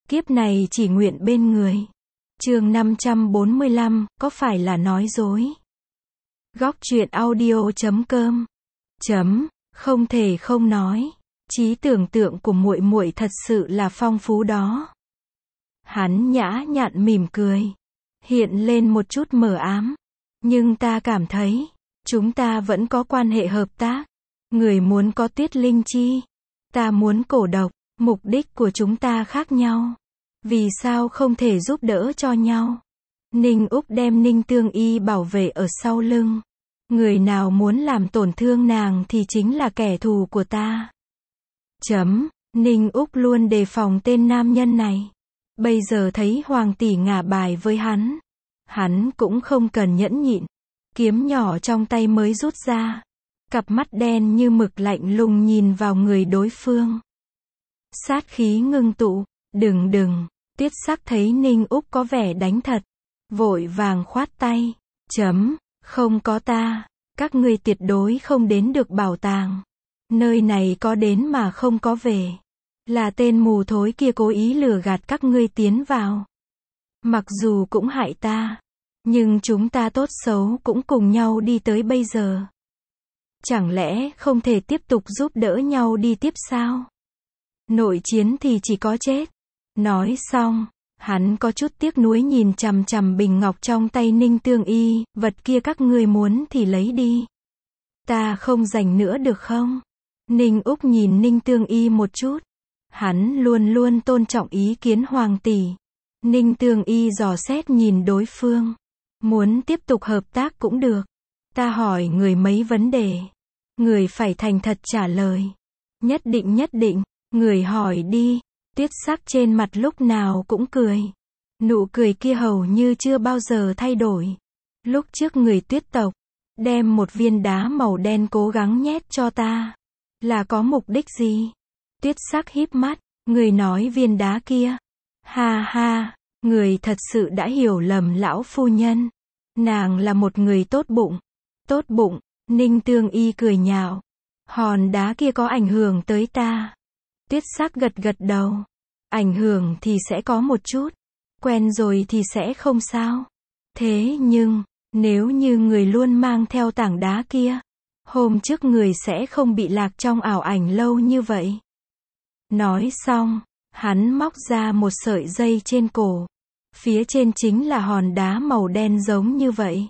Kiếp này chỉ nguyện bên người. Chương 545, có phải là nói dối? Góc truyện audio.com. Không thể không nói, trí tưởng tượng của muội muội thật sự là phong phú đó. Hắn nhã nhặn mỉm cười, hiện lên một chút mờ ám, nhưng ta cảm thấy chúng ta vẫn có quan hệ hợp tác. Người muốn có Tuyết Linh Chi, ta muốn cổ độc, mục đích của chúng ta khác nhau. Vì sao không thể giúp đỡ cho nhau? Ninh Úc đem Ninh Tương Y bảo vệ ở sau lưng. Người nào muốn làm tổn thương nàng thì chính là kẻ thù của ta. Ninh Úc luôn đề phòng tên nam nhân này. Bây giờ thấy Hoàng tỷ ngả bài với hắn cũng không cần nhẫn nhịn. Kiếm nhỏ trong tay mới rút ra. Cặp mắt đen như mực lạnh lùng nhìn vào người đối phương. Sát khí ngưng tụ. Đừng. Tiết Sắc thấy Ninh Úc có vẻ đánh thật, vội vàng khoát tay. Không có ta, các ngươi tuyệt đối không đến được bảo tàng. Nơi này có đến mà không có về. Là tên mù thối kia cố ý lừa gạt các ngươi tiến vào. Mặc dù cũng hại ta, nhưng chúng ta tốt xấu cũng cùng nhau đi tới bây giờ. Chẳng lẽ không thể tiếp tục giúp đỡ nhau đi tiếp sao? Nội chiến thì chỉ có chết. Nói xong, hắn có chút tiếc nuối nhìn chằm chằm bình ngọc trong tay Ninh Tương Y, vật kia các ngươi muốn thì lấy đi. Ta không dành nữa được không? Ninh Úc nhìn Ninh Tương Y một chút. Hắn luôn luôn tôn trọng ý kiến Hoàng tỷ. Ninh Tương Y dò xét nhìn đối phương. Muốn tiếp tục hợp tác cũng được. Ta hỏi người mấy vấn đề. Người phải thành thật trả lời. Nhất định, người hỏi đi. Tiết Sắc trên mặt lúc nào cũng cười. Nụ cười kia hầu như chưa bao giờ thay đổi. Lúc trước người Tuyết tộc đem một viên đá màu đen cố gắng nhét cho ta, là có mục đích gì? Tuyết Sắc híp mắt, người nói viên đá kia. Ha, người thật sự đã hiểu lầm lão phu nhân. Nàng là một người tốt bụng. Ninh Tương Y cười nhạo. Hòn đá kia có ảnh hưởng tới ta. Tuyết Sắc gật đầu. Ảnh hưởng thì sẽ có một chút. Quen rồi thì sẽ không sao. Thế nhưng, nếu như người luôn mang theo tảng đá kia, hôm trước người sẽ không bị lạc trong ảo ảnh lâu như vậy. Nói xong, hắn móc ra một sợi dây trên cổ. Phía trên chính là hòn đá màu đen giống như vậy.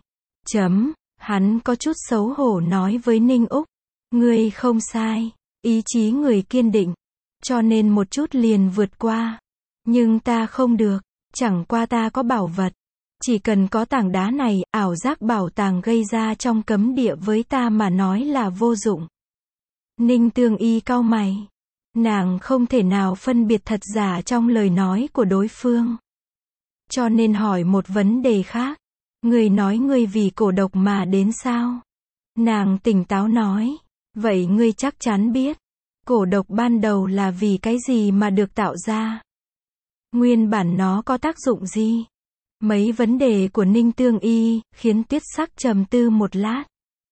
Hắn có chút xấu hổ nói với Ninh Úc. Ngươi không sai, ý chí người kiên định. Cho nên một chút liền vượt qua. Nhưng ta không được, chẳng qua ta có bảo vật. Chỉ cần có tảng đá này, ảo giác bảo tàng gây ra trong cấm địa với ta mà nói là vô dụng. Ninh Tương Y cau mày. Nàng không thể nào phân biệt thật giả trong lời nói của đối phương. Cho nên hỏi một vấn đề khác. Người nói ngươi vì cổ độc mà đến sao? Nàng tỉnh táo nói. Vậy ngươi chắc chắn biết. Cổ độc ban đầu là vì cái gì mà được tạo ra? Nguyên bản nó có tác dụng gì? Mấy vấn đề của Ninh Tương Y khiến Tuyết Sắc trầm tư một lát.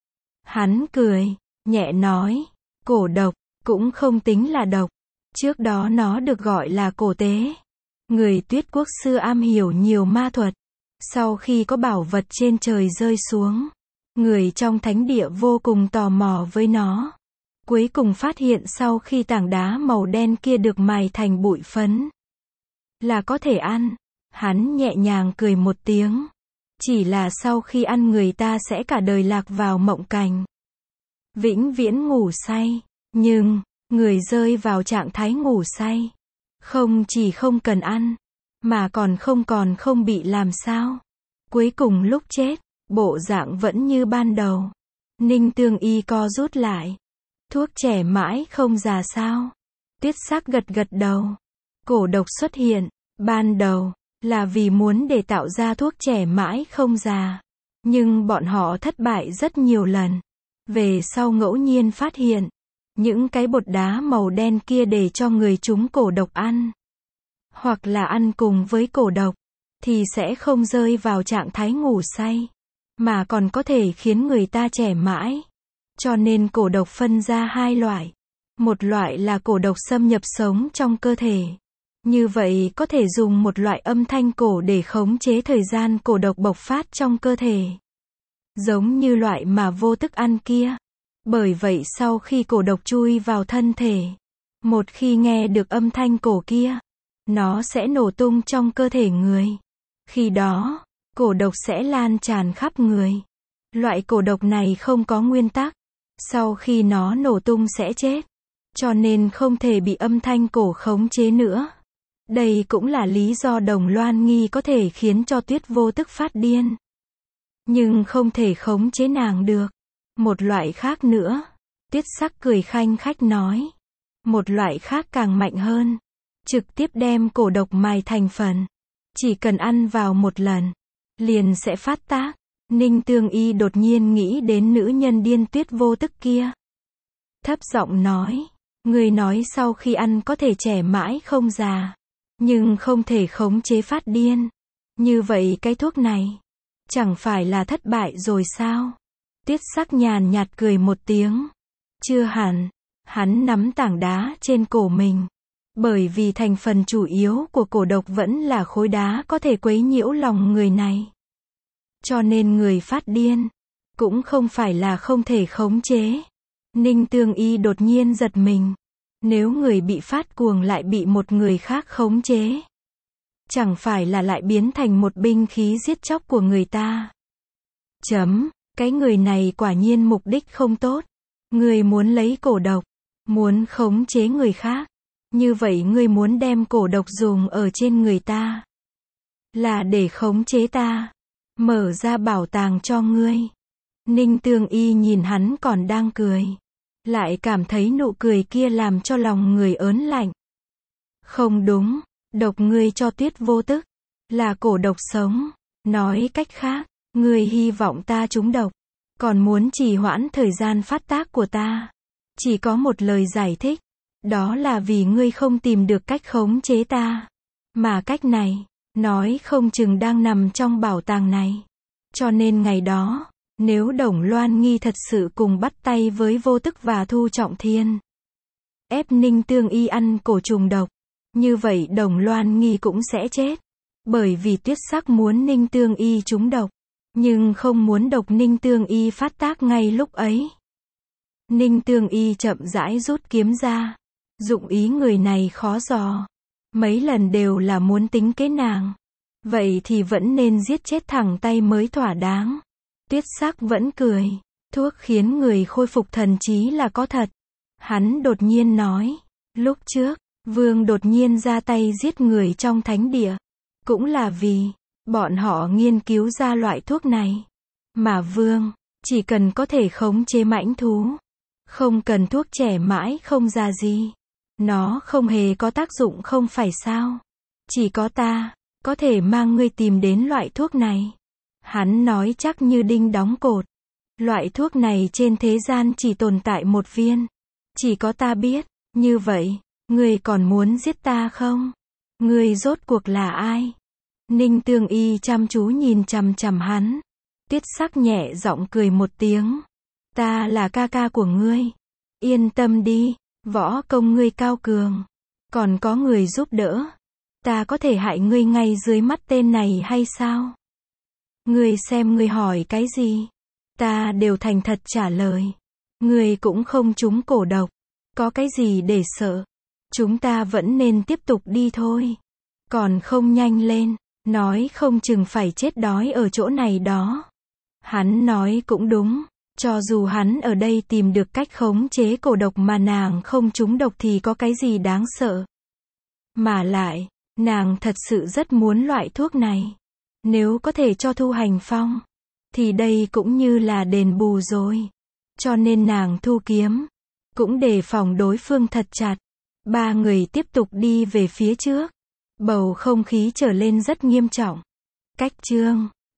Hắn cười, nhẹ nói, cổ độc cũng không tính là độc. Trước đó nó được gọi là cổ tế. Người Tuyết quốc xưa am hiểu nhiều ma thuật. Sau khi có bảo vật trên trời rơi xuống, người trong thánh địa vô cùng tò mò với nó. Cuối cùng phát hiện sau khi tảng đá màu đen kia được mài thành bụi phấn, là có thể ăn. Hắn nhẹ nhàng cười một tiếng. Chỉ là sau khi ăn người ta sẽ cả đời lạc vào mộng cảnh, vĩnh viễn ngủ say. Nhưng, người rơi vào trạng thái ngủ say, không chỉ không cần ăn, mà còn không bị làm sao. Cuối cùng lúc chết, bộ dạng vẫn như ban đầu. Ninh Tương Y co rút lại. Thuốc trẻ mãi không già sao? Tuyết Sắc gật đầu. Cổ độc xuất hiện, ban đầu, là vì muốn để tạo ra thuốc trẻ mãi không già. Nhưng bọn họ thất bại rất nhiều lần. Về sau ngẫu nhiên phát hiện, những cái bột đá màu đen kia để cho người chúng cổ độc ăn. Hoặc là ăn cùng với cổ độc, thì sẽ không rơi vào trạng thái ngủ say, mà còn có thể khiến người ta trẻ mãi. Cho nên cổ độc phân ra hai loại. Một loại là cổ độc xâm nhập sống trong cơ thể. Như vậy có thể dùng một loại âm thanh cổ để khống chế thời gian cổ độc bộc phát trong cơ thể. Giống như loại mà vô tức ăn kia. Bởi vậy sau khi cổ độc chui vào thân thể, một khi nghe được âm thanh cổ kia, nó sẽ nổ tung trong cơ thể người. Khi đó, cổ độc sẽ lan tràn khắp người. Loại cổ độc này không có nguyên tắc. Sau khi nó nổ tung sẽ chết. Cho nên không thể bị âm thanh cổ khống chế nữa. Đây cũng là lý do Đồng Loan Nghi có thể khiến cho Tuyết Vô Tức phát điên. Nhưng không thể khống chế nàng được. Một loại khác nữa. Tuyết Sắc cười khanh khách nói. Một loại khác càng mạnh hơn. Trực tiếp đem cổ độc mài thành phần. Chỉ cần ăn vào một lần, liền sẽ phát tác. Ninh Tương Y đột nhiên nghĩ đến nữ nhân điên Tuyết Vô Tức kia. Thấp giọng nói. Người nói sau khi ăn có thể trẻ mãi không già. Nhưng không thể khống chế phát điên. Như vậy cái thuốc này, chẳng phải là thất bại rồi sao? Tuyết Sắc nhàn nhạt cười một tiếng. Chưa hẳn. Hắn nắm tảng đá trên cổ mình. Bởi vì thành phần chủ yếu của cổ độc vẫn là khối đá có thể quấy nhiễu lòng người này. Cho nên người phát điên, cũng không phải là không thể khống chế. Ninh Tương Y đột nhiên giật mình. Nếu người bị phát cuồng lại bị một người khác khống chế, chẳng phải là lại biến thành một binh khí giết chóc của người ta. Cái người này quả nhiên mục đích không tốt. Người muốn lấy cổ độc, muốn khống chế người khác. Như vậy ngươi muốn đem cổ độc dùng ở trên người ta, là để khống chế ta, mở ra bảo tàng cho ngươi. Ninh Tương Y nhìn hắn còn đang cười, lại cảm thấy nụ cười kia làm cho lòng người ớn lạnh. Không đúng, độc ngươi cho Tuyết Vô Tức, là cổ độc sống. Nói cách khác, ngươi hy vọng ta trúng độc, còn muốn trì hoãn thời gian phát tác của ta. Chỉ có một lời giải thích. Đó là vì ngươi không tìm được cách khống chế ta. Mà cách này, nói không chừng đang nằm trong bảo tàng này. Cho nên ngày đó, nếu Đồng Loan Nghi thật sự cùng bắt tay với Vô Tức và Thu Trọng Thiên, ép Ninh Tương Y ăn cổ trùng độc, như vậy Đồng Loan Nghi cũng sẽ chết. Bởi vì Tuyết Sắc muốn Ninh Tương Y trúng độc, nhưng không muốn độc Ninh Tương Y phát tác ngay lúc ấy. Ninh Tương Y chậm rãi rút kiếm ra. Dụng ý người này khó dò. Mấy lần đều là muốn tính kế nàng. Vậy thì vẫn nên giết chết thẳng tay mới thỏa đáng. Tuyết Sắc vẫn cười. Thuốc khiến người khôi phục thần trí là có thật. Hắn đột nhiên nói. Lúc trước, Vương đột nhiên ra tay giết người trong thánh địa. Cũng là vì, bọn họ nghiên cứu ra loại thuốc này. Mà Vương, chỉ cần có thể khống chế mãnh thú. Không cần thuốc trẻ mãi không già gì. Nó không hề có tác dụng không phải sao? Chỉ có ta, có thể mang ngươi tìm đến loại thuốc này. Hắn nói chắc như đinh đóng cột. Loại thuốc này trên thế gian chỉ tồn tại một viên. Chỉ có ta biết. Như vậy, ngươi còn muốn giết ta không? Ngươi rốt cuộc là ai? Ninh Tương Y chăm chú nhìn chằm chằm hắn. Tuyết Sắc nhẹ giọng cười một tiếng. Ta là ca ca của ngươi. Yên tâm đi. Võ công ngươi cao cường, còn có người giúp đỡ. Ta có thể hại ngươi ngay dưới mắt tên này hay sao? Ngươi xem ngươi hỏi cái gì? Ta đều thành thật trả lời. Ngươi cũng không trúng cổ độc. Có cái gì để sợ? Chúng ta vẫn nên tiếp tục đi thôi. Còn không nhanh lên, nói không chừng phải chết đói ở chỗ này đó. Hắn nói cũng đúng. Cho dù hắn ở đây tìm được cách khống chế cổ độc mà nàng không trúng độc thì có cái gì đáng sợ. Mà lại, nàng thật sự rất muốn loại thuốc này. Nếu có thể cho Thu Hành Phong, thì đây cũng như là đền bù rồi. Cho nên nàng thu kiếm, cũng đề phòng đối phương thật chặt. Ba người tiếp tục đi về phía trước. Bầu không khí trở lên rất nghiêm trọng. Cách chương